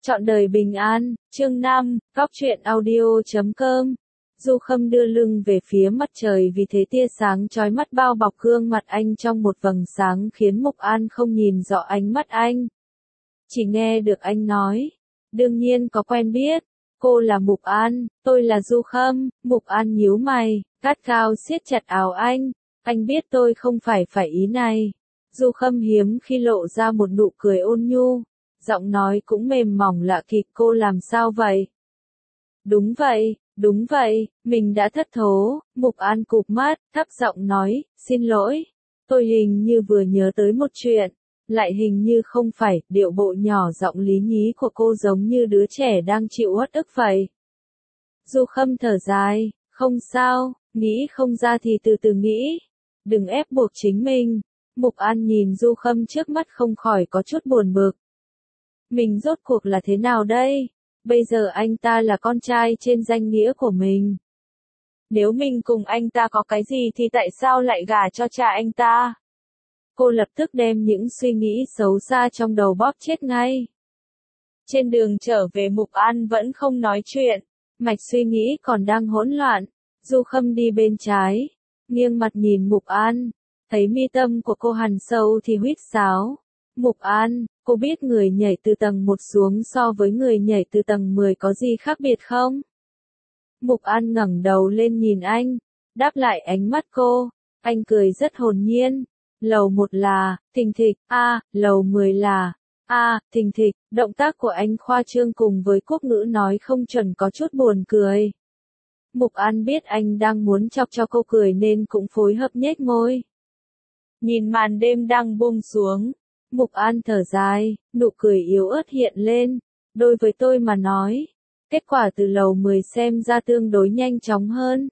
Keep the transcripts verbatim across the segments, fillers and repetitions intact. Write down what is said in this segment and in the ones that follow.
Trọn đời bình an, chương năm, góc truyện audio chấm com. Du Khâm đưa lưng về phía mặt trời vì thế tia sáng chói mắt bao bọc gương mặt anh trong một vầng sáng khiến Mục An không nhìn rõ ánh mắt anh. Chỉ nghe được anh nói, đương nhiên có quen biết, cô là Mục An, tôi là Du Khâm. Mục An nhíu mày, gắt gao siết chặt áo anh, anh biết tôi không phải phải ý này. Du Khâm hiếm khi lộ ra một nụ cười ôn nhu, giọng nói cũng mềm mỏng lạ kỳ, cô làm sao vậy? Đúng vậy, đúng vậy, mình đã thất thố. Mục An cụp mắt, thấp giọng nói, xin lỗi, tôi hình như vừa nhớ tới một chuyện, lại hình như không phải. Điệu bộ nhỏ giọng lý nhí của cô giống như đứa trẻ đang chịu uất ức vậy. Du Khâm thở dài, không sao, nghĩ không ra thì từ từ nghĩ, đừng ép buộc chính mình. Mục An nhìn Du Khâm trước mắt không khỏi có chút buồn bực. Mình rốt cuộc là thế nào đây? Bây giờ anh ta là con trai trên danh nghĩa của mình. Nếu mình cùng anh ta có cái gì thì tại sao lại gả cho cha anh ta? Cô lập tức đem những suy nghĩ xấu xa trong đầu bóp chết ngay. Trên đường trở về Mục An vẫn không nói chuyện, mạch suy nghĩ còn đang hỗn loạn. Du Khâm đi bên trái, nghiêng mặt nhìn Mục An, thấy mi tâm của cô hằn sâu thì huýt sáo. Mục An, cô biết người nhảy từ tầng một xuống so với người nhảy từ tầng mười có gì khác biệt không? Mục An ngẩng đầu lên nhìn anh, đáp lại ánh mắt cô, anh cười rất hồn nhiên. Lầu một là, thình thịch, a, lầu mười là, a, thình thịch, động tác của anh khoa trương cùng với quốc ngữ nói không chuẩn có chút buồn cười. Mục An biết anh đang muốn chọc cho cô cười nên cũng phối hợp nhếch môi. Nhìn màn đêm đang buông xuống, Mục An thở dài, nụ cười yếu ớt hiện lên. Đối với tôi mà nói, kết quả từ lầu mười xem ra tương đối nhanh chóng hơn.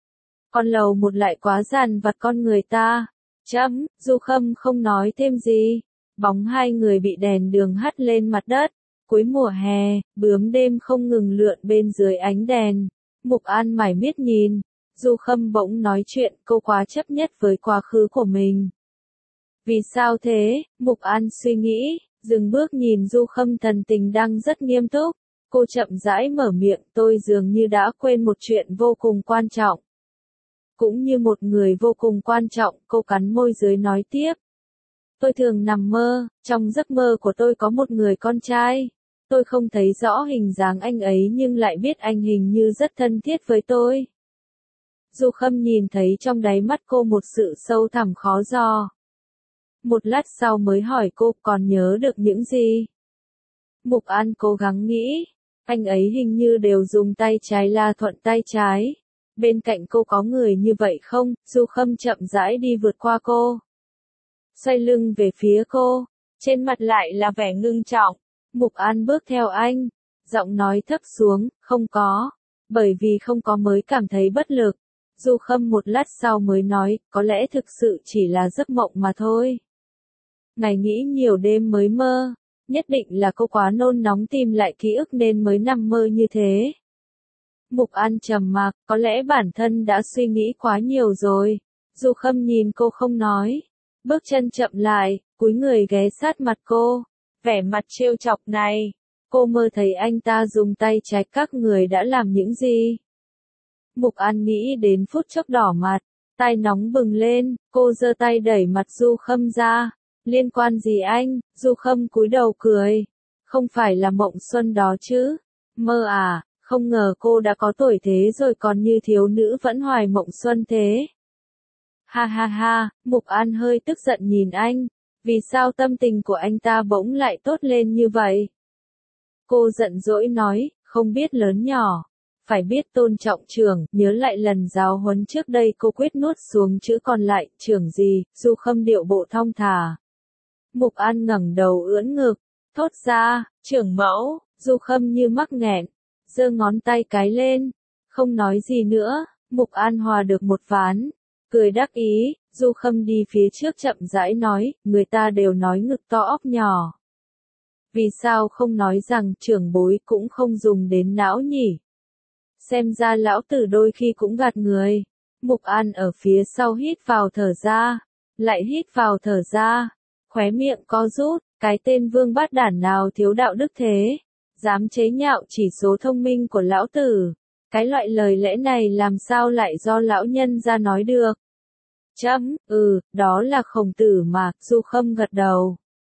Còn lầu một lại quá dằn vặt con người ta. Chấm, Du Khâm không nói thêm gì. Bóng hai người bị đèn đường hắt lên mặt đất. Cuối mùa hè, bướm đêm không ngừng lượn bên dưới ánh đèn. Mục An mải miết nhìn. Du Khâm bỗng nói chuyện, cô quá chấp nhất với quá khứ của mình. Vì sao thế? Mục An suy nghĩ, dừng bước nhìn Du Khâm thần tình đang rất nghiêm túc. Cô chậm rãi mở miệng, tôi dường như đã quên một chuyện vô cùng quan trọng. Cũng như một người vô cùng quan trọng, cô cắn môi dưới nói tiếp. Tôi thường nằm mơ, trong giấc mơ của tôi có một người con trai. Tôi không thấy rõ hình dáng anh ấy nhưng lại biết anh hình như rất thân thiết với tôi. Du Khâm nhìn thấy trong đáy mắt cô một sự sâu thẳm khó dò. Một lát sau mới hỏi cô còn nhớ được những gì. Mục An cố gắng nghĩ, anh ấy hình như đều dùng tay trái la thuận tay trái. Bên cạnh cô có người như vậy không? Du Khâm chậm rãi đi vượt qua cô. Xoay lưng về phía cô, trên mặt lại là vẻ ngưng trọng. Mục An bước theo anh, giọng nói thấp xuống, không có. Bởi vì không có mới cảm thấy bất lực. Du Khâm một lát sau mới nói, có lẽ thực sự chỉ là giấc mộng mà thôi. Ngày nghĩ nhiều đêm mới mơ, nhất định là cô quá nôn nóng tìm lại ký ức nên mới nằm mơ như thế. Mục An trầm mặc, có lẽ bản thân đã suy nghĩ quá nhiều rồi. Du Khâm nhìn cô không nói, bước chân chậm lại, cúi người ghé sát mặt cô, vẻ mặt trêu chọc này. Cô mơ thấy anh ta dùng tay trái các người đã làm những gì? Mục An nghĩ đến phút chốc đỏ mặt, tai nóng bừng lên, cô giơ tay đẩy mặt Du Khâm ra. Liên quan gì anh? Du Khâm cúi đầu cười. Không phải là mộng xuân đó chứ? Mơ à, không ngờ cô đã có tuổi thế rồi còn như thiếu nữ vẫn hoài mộng xuân thế. Ha ha ha, Mục An hơi tức giận nhìn anh. Vì sao tâm tình của anh ta bỗng lại tốt lên như vậy? Cô giận dỗi nói, không biết lớn nhỏ. Phải biết tôn trọng trưởng, nhớ lại lần giáo huấn trước đây cô quyết nuốt xuống chữ còn lại, trưởng gì? Du Khâm điệu bộ thong thả. Mục An ngẩng đầu ưỡn ngực, thốt ra, trưởng mẫu. Du Khâm như mắc nghẹn, giơ ngón tay cái lên, không nói gì nữa. Mục An hòa được một ván, cười đắc ý. Du Khâm đi phía trước chậm rãi nói, người ta đều nói ngực to óc nhỏ. Vì sao không nói rằng trưởng bối cũng không dùng đến não nhỉ? Xem ra lão tử đôi khi cũng gạt người. Mục An ở phía sau hít vào thở ra, lại hít vào thở ra, khóe miệng co rút, cái tên vương bát đản nào thiếu đạo đức thế. Dám chế nhạo chỉ số thông minh của lão tử. Cái loại lời lẽ này làm sao lại do lão nhân ra nói được. Chấm, ừ, đó là Khổng Tử mà, Du Khâm gật đầu.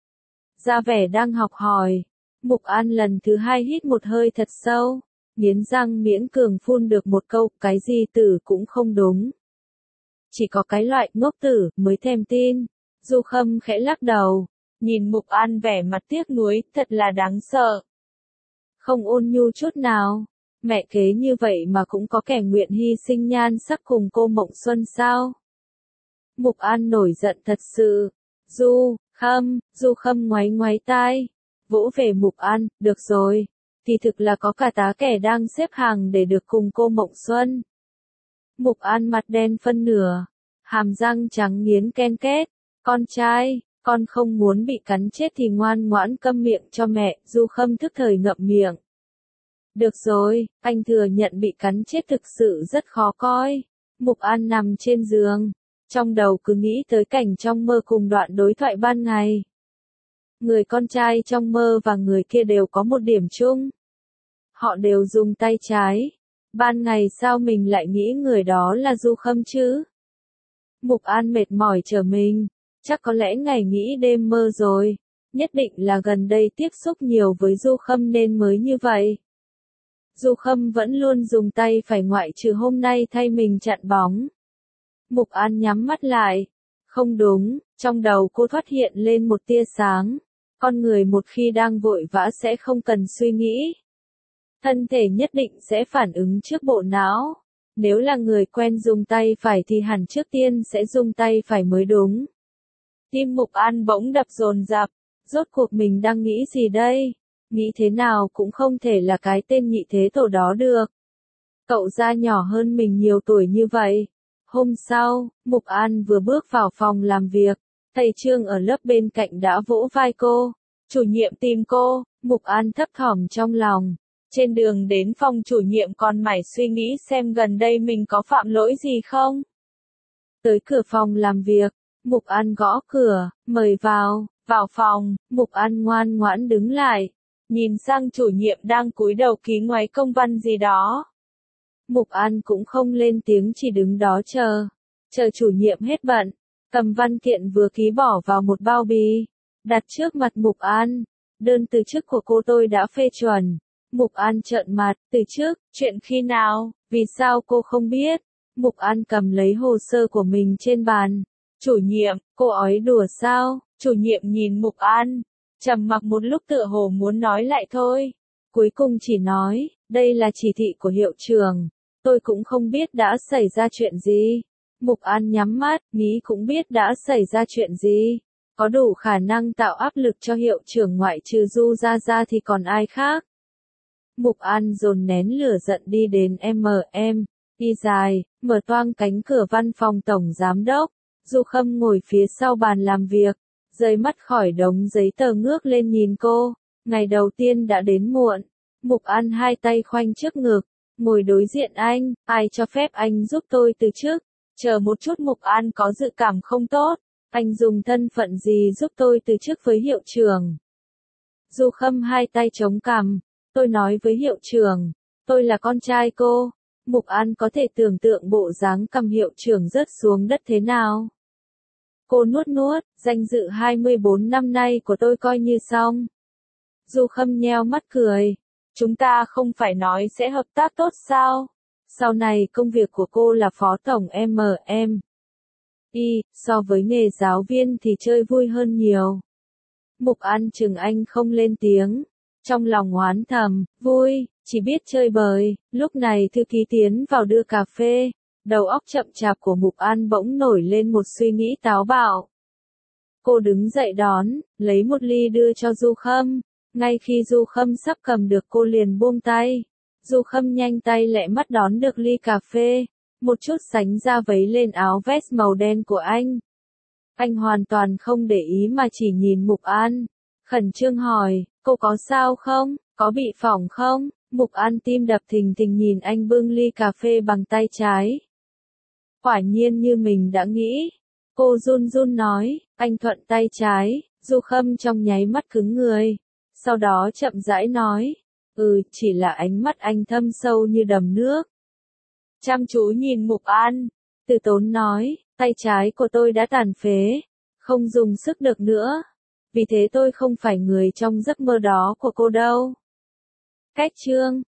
Ra vẻ đang học hỏi. Mục An lần thứ hai hít một hơi thật sâu, nghiến răng miễn cường phun được một câu, cái gì tử cũng không đúng. Chỉ có cái loại ngốc tử mới thèm tin. Du Khâm khẽ lắc đầu, nhìn Mục An vẻ mặt tiếc nuối, thật là đáng sợ. Không ôn nhu chút nào, mẹ kế như vậy mà cũng có kẻ nguyện hy sinh nhan sắc cùng cô Mộng Xuân sao? Mục An nổi giận thật sự. Du Khâm, Du Khâm ngoáy ngoáy tai, vỗ về Mục An, được rồi, thì thực là có cả tá kẻ đang xếp hàng để được cùng cô Mộng Xuân. Mục An mặt đen phân nửa, hàm răng trắng nghiến ken két, con trai, con không muốn bị cắn chết thì ngoan ngoãn câm miệng cho mẹ, Du Khâm thức thời ngậm miệng. Được rồi, anh thừa nhận bị cắn chết thực sự rất khó coi. Mục An nằm trên giường, trong đầu cứ nghĩ tới cảnh trong mơ cùng đoạn đối thoại ban ngày. Người con trai trong mơ và người kia đều có một điểm chung. Họ đều dùng tay trái. Ban ngày sao mình lại nghĩ người đó là Du Khâm chứ? Mục An mệt mỏi trở mình, chắc có lẽ ngày nghĩ đêm mơ rồi. Nhất định là gần đây tiếp xúc nhiều với Du Khâm nên mới như vậy. Du Khâm vẫn luôn dùng tay phải ngoại trừ hôm nay thay mình chặn bóng. Mục An nhắm mắt lại. Không đúng, trong đầu cô thoát hiện lên một tia sáng. Con người một khi đang vội vã sẽ không cần suy nghĩ. Thân thể nhất định sẽ phản ứng trước bộ não. Nếu là người quen dùng tay phải thì hẳn trước tiên sẽ dùng tay phải mới đúng. Tim Mục An bỗng đập dồn dập. Rốt cuộc mình đang nghĩ gì đây? Nghĩ thế nào cũng không thể là cái tên nhị thế tổ đó được. Cậu ra nhỏ hơn mình nhiều tuổi như vậy. Hôm sau, Mục An vừa bước vào phòng làm việc, thầy Trương ở lớp bên cạnh đã vỗ vai cô. Chủ nhiệm tìm cô. Mục An thấp thỏm trong lòng. Trên đường đến phòng chủ nhiệm còn mải suy nghĩ xem gần đây mình có phạm lỗi gì không. Tới cửa phòng làm việc, Mục An gõ cửa, mời vào. Vào phòng, Mục An ngoan ngoãn đứng lại, nhìn sang chủ nhiệm đang cúi đầu ký ngoáy công văn gì đó. Mục An cũng không lên tiếng, chỉ đứng đó chờ. Chờ chủ nhiệm hết bận, cầm văn kiện vừa ký bỏ vào một bao bì, đặt trước mặt Mục An. Đơn từ chức của cô tôi đã phê chuẩn. Mục An trợn mặt, từ chức, chuyện khi nào, vì sao cô không biết? Mục An cầm lấy hồ sơ của mình trên bàn. Chủ nhiệm, cô ói đùa sao? Chủ nhiệm nhìn Mục An, trầm mặc một lúc tựa hồ muốn nói lại thôi. Cuối cùng chỉ nói, đây là chỉ thị của hiệu trưởng. Tôi cũng không biết đã xảy ra chuyện gì. Mục An nhắm mắt, nghĩ cũng biết đã xảy ra chuyện gì. Có đủ khả năng tạo áp lực cho hiệu trưởng ngoại trừ Du Gia Gia thì còn ai khác. Mục An dồn nén lửa giận đi đến em em, đi dài, mở toang cánh cửa văn phòng tổng giám đốc. Du Khâm ngồi phía sau bàn làm việc, rời mắt khỏi đống giấy tờ ngước lên nhìn cô. Ngày đầu tiên đã đến muộn. Mục An hai tay khoanh trước ngực, ngồi đối diện anh. Ai cho phép anh giúp tôi từ chức? Chờ một chút, Mục An có dự cảm không tốt. Anh dùng thân phận gì giúp tôi từ chức với hiệu trưởng? Du Khâm hai tay chống cằm. Tôi nói với hiệu trưởng, tôi là con trai cô. Mục An có thể tưởng tượng bộ dáng cầm hiệu trưởng rớt xuống đất thế nào. Cô nuốt nuốt, danh dự hai mươi bốn năm nay của tôi coi như xong. Du Khâm nheo mắt cười. Chúng ta không phải nói sẽ hợp tác tốt sao? Sau này công việc của cô là phó tổng em em. Y, so với nghề giáo viên thì chơi vui hơn nhiều. Mục An chừng anh không lên tiếng. Trong lòng oán thầm, vui, chỉ biết chơi bời. Lúc này thư ký tiến vào đưa cà phê. Đầu óc chậm chạp của Mục An bỗng nổi lên một suy nghĩ táo bạo. Cô đứng dậy đón, lấy một ly đưa cho Du Khâm. Ngay khi Du Khâm sắp cầm được cô liền buông tay. Du Khâm nhanh tay lẹ mắt đón được ly cà phê. Một chút sánh ra vấy lên áo vest màu đen của anh. Anh hoàn toàn không để ý mà chỉ nhìn Mục An. Khẩn trương hỏi, cô có sao không? Có bị phỏng không? Mục An tim đập thình thình nhìn anh bưng ly cà phê bằng tay trái. Quả nhiên như mình đã nghĩ. Cô run run nói, anh thuận tay trái. Du Khâm trong nháy mắt cứng người. Sau đó chậm rãi nói, Ừ, chỉ là ánh mắt anh thâm sâu như đầm nước. Chăm chú nhìn Mục An, Từ Tốn nói, tay trái của tôi đã tàn phế, không dùng sức được nữa. Vì thế tôi không phải người trong giấc mơ đó của cô đâu. Cách chương